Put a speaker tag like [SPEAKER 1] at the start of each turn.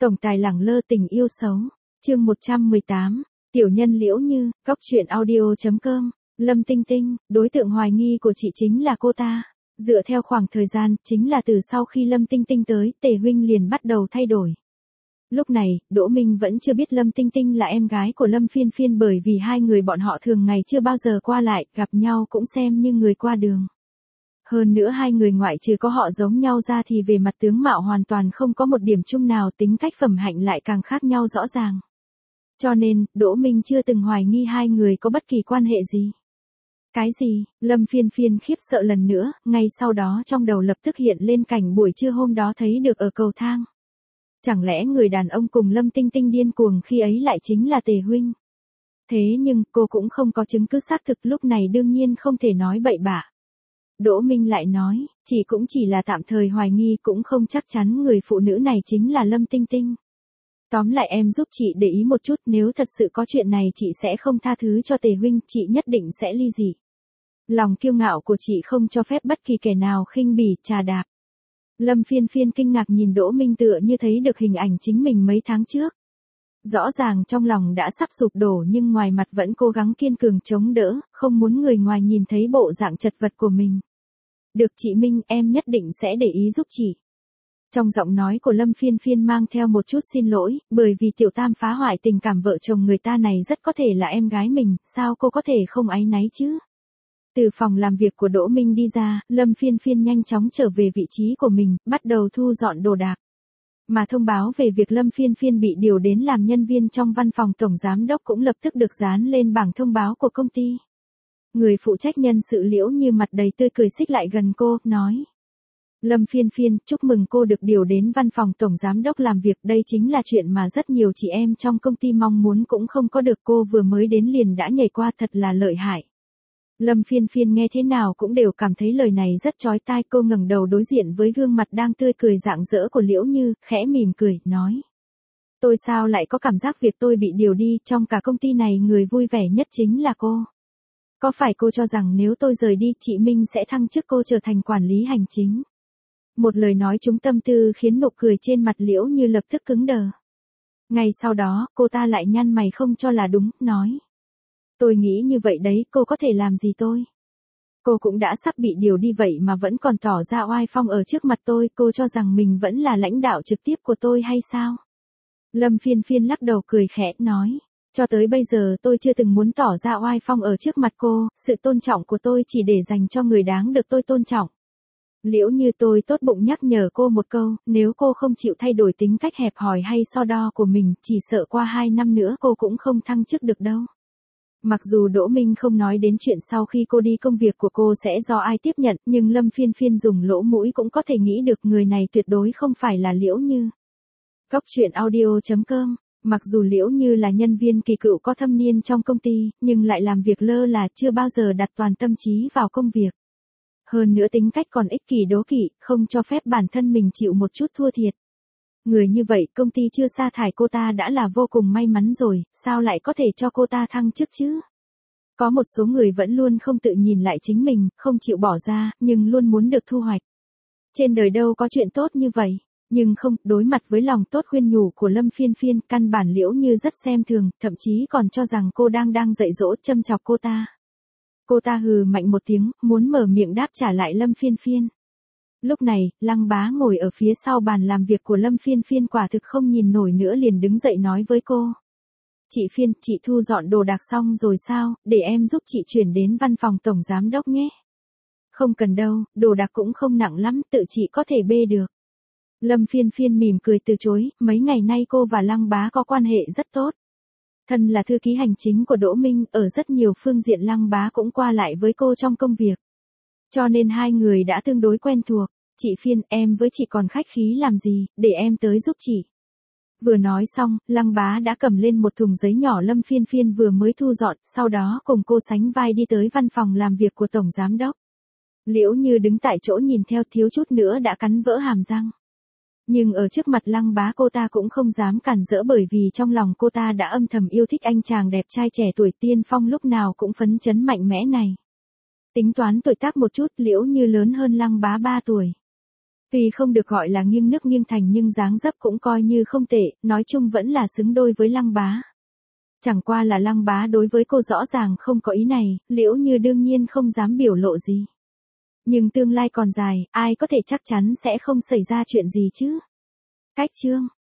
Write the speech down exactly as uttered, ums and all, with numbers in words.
[SPEAKER 1] Tổng tài lẳng lơ tình yêu xấu. Chương một trăm mười tám. Tiểu nhân Liễu Như, góc truyện audio chấm com. Lâm Tinh Tinh, đối tượng hoài nghi của chị chính là cô ta. Dựa theo khoảng thời gian, chính là từ sau khi Lâm Tinh Tinh tới, Tề huynh liền bắt đầu thay đổi. Lúc này, Đỗ Minh vẫn chưa biết Lâm Tinh Tinh là em gái của Lâm Phiên Phiên bởi vì hai người bọn họ thường ngày chưa bao giờ qua lại, gặp nhau cũng xem như người qua đường. Hơn nữa hai người ngoại trừ có họ giống nhau ra thì về mặt tướng mạo hoàn toàn không có một điểm chung nào, tính cách phẩm hạnh lại càng khác nhau rõ ràng. Cho nên, Đỗ Minh chưa từng hoài nghi hai người có bất kỳ quan hệ gì. Cái gì? Lâm Phiên Phiên khiếp sợ lần nữa, ngay sau đó trong đầu lập tức hiện lên cảnh buổi trưa hôm đó thấy được ở cầu thang. Chẳng lẽ người đàn ông cùng Lâm Tinh Tinh điên cuồng khi ấy lại chính là Tề huynh? Thế nhưng cô cũng không có chứng cứ xác thực, lúc này đương nhiên không thể nói bậy bạ. Đỗ Minh lại nói, chị cũng chỉ là tạm thời hoài nghi, cũng không chắc chắn người phụ nữ này chính là Lâm Tinh Tinh. Tóm lại em giúp chị để ý một chút, nếu thật sự có chuyện này chị sẽ không tha thứ cho Tề huynh, chị nhất định sẽ ly dị. Lòng kiêu ngạo của chị không cho phép bất kỳ kẻ nào khinh bỉ, trà đạp. Lâm Phiên Phiên kinh ngạc nhìn Đỗ Minh tựa như thấy được hình ảnh chính mình mấy tháng trước. Rõ ràng trong lòng đã sắp sụp đổ nhưng ngoài mặt vẫn cố gắng kiên cường chống đỡ, không muốn người ngoài nhìn thấy bộ dạng chật vật của mình. Được chị Minh, em nhất định sẽ để ý giúp chị. Trong giọng nói của Lâm Phiên Phiên mang theo một chút xin lỗi, bởi vì Tiểu Tam phá hoại tình cảm vợ chồng người ta này rất có thể là em gái mình, sao cô có thể không áy náy chứ? Từ phòng làm việc của Đỗ Minh đi ra, Lâm Phiên Phiên nhanh chóng trở về vị trí của mình, bắt đầu thu dọn đồ đạc. Mà thông báo về việc Lâm Phiên Phiên bị điều đến làm nhân viên trong văn phòng tổng giám đốc cũng lập tức được dán lên bảng thông báo của công ty. Người phụ trách nhân sự Liễu Như mặt đầy tươi cười xích lại gần cô, nói. Lâm Phiên Phiên, chúc mừng cô được điều đến văn phòng tổng giám đốc làm việc, đây chính là chuyện mà rất nhiều chị em trong công ty mong muốn cũng không có được, cô vừa mới đến liền đã nhảy qua, thật là lợi hại. Lâm Phiên Phiên nghe thế nào cũng đều cảm thấy lời này rất chói tai, cô ngẩng đầu đối diện với gương mặt đang tươi cười rạng rỡ của Liễu Như, khẽ mỉm cười, nói. Tôi sao lại có cảm giác việc tôi bị điều đi, trong cả công ty này người vui vẻ nhất chính là cô. Có phải cô cho rằng nếu tôi rời đi, chị Minh sẽ thăng chức cô trở thành quản lý hành chính? Một lời nói trúng tâm tư khiến nụ cười trên mặt Liễu Như lập tức cứng đờ. Ngay sau đó, cô ta lại nhăn mày không cho là đúng, nói. Tôi nghĩ như vậy đấy, cô có thể làm gì tôi? Cô cũng đã sắp bị điều đi vậy mà vẫn còn tỏ ra oai phong ở trước mặt tôi, cô cho rằng mình vẫn là lãnh đạo trực tiếp của tôi hay sao? Lâm Phiên Phiên lắc đầu cười khẽ, nói. Cho tới bây giờ tôi chưa từng muốn tỏ ra oai phong ở trước mặt cô, sự tôn trọng của tôi chỉ để dành cho người đáng được tôi tôn trọng. Liễu Như, tôi tốt bụng nhắc nhở cô một câu, nếu cô không chịu thay đổi tính cách hẹp hòi hay so đo của mình, chỉ sợ qua hai năm nữa cô cũng không thăng chức được đâu. Mặc dù Đỗ Minh không nói đến chuyện sau khi cô đi công việc của cô sẽ do ai tiếp nhận, nhưng Lâm Phiên Phiên dùng lỗ mũi cũng có thể nghĩ được người này tuyệt đối không phải là Liễu Như. Góc truyện audio chấm com. Mặc dù Liễu Như là nhân viên kỳ cựu có thâm niên trong công ty, nhưng lại làm việc lơ là, chưa bao giờ đặt toàn tâm trí vào công việc. Hơn nữa tính cách còn ích kỷ đố kỵ, không cho phép bản thân mình chịu một chút thua thiệt. Người như vậy công ty chưa sa thải cô ta đã là vô cùng may mắn rồi, sao lại có thể cho cô ta thăng chức chứ? Có một số người vẫn luôn không tự nhìn lại chính mình, không chịu bỏ ra, nhưng luôn muốn được thu hoạch. Trên đời đâu có chuyện tốt như vậy. Nhưng không, đối mặt với lòng tốt khuyên nhủ của Lâm Phiên Phiên, căn bản Liễu Như rất xem thường, thậm chí còn cho rằng cô đang đang dạy dỗ châm chọc cô ta. Cô ta hừ mạnh một tiếng, muốn mở miệng đáp trả lại Lâm Phiên Phiên. Lúc này, Lăng Bá ngồi ở phía sau bàn làm việc của Lâm Phiên Phiên quả thực không nhìn nổi nữa liền đứng dậy nói với cô. Chị Phiên, chị thu dọn đồ đạc xong rồi sao, để em giúp chị chuyển đến văn phòng tổng giám đốc nhé. Không cần đâu, đồ đạc cũng không nặng lắm, tự chị có thể bê được. Lâm Phiên Phiên mỉm cười từ chối, mấy ngày nay cô và Lăng Bá có quan hệ rất tốt. Thân là thư ký hành chính của Đỗ Minh, ở rất nhiều phương diện Lăng Bá cũng qua lại với cô trong công việc. Cho nên hai người đã tương đối quen thuộc. Chị Phiên, em với chị còn khách khí làm gì, để em tới giúp chị. Vừa nói xong, Lăng Bá đã cầm lên một thùng giấy nhỏ Lâm Phiên Phiên vừa mới thu dọn, sau đó cùng cô sánh vai đi tới văn phòng làm việc của tổng giám đốc. Liễu Như đứng tại chỗ nhìn theo, thiếu chút nữa đã cắn vỡ hàm răng. Nhưng ở trước mặt Lăng Bá cô ta cũng không dám cản rỡ bởi vì trong lòng cô ta đã âm thầm yêu thích anh chàng đẹp trai trẻ tuổi tiên phong lúc nào cũng phấn chấn mạnh mẽ này. Tính toán tuổi tác một chút, Liễu Như lớn hơn Lăng Bá ba tuổi. Tuy không được gọi là nghiêng nước nghiêng thành nhưng dáng dấp cũng coi như không tệ, nói chung vẫn là xứng đôi với Lăng Bá. Chẳng qua là Lăng Bá đối với cô rõ ràng không có ý này, Liễu Như đương nhiên không dám biểu lộ gì. Nhưng tương lai còn dài, ai có thể chắc chắn sẽ không xảy ra chuyện gì chứ. Cách chương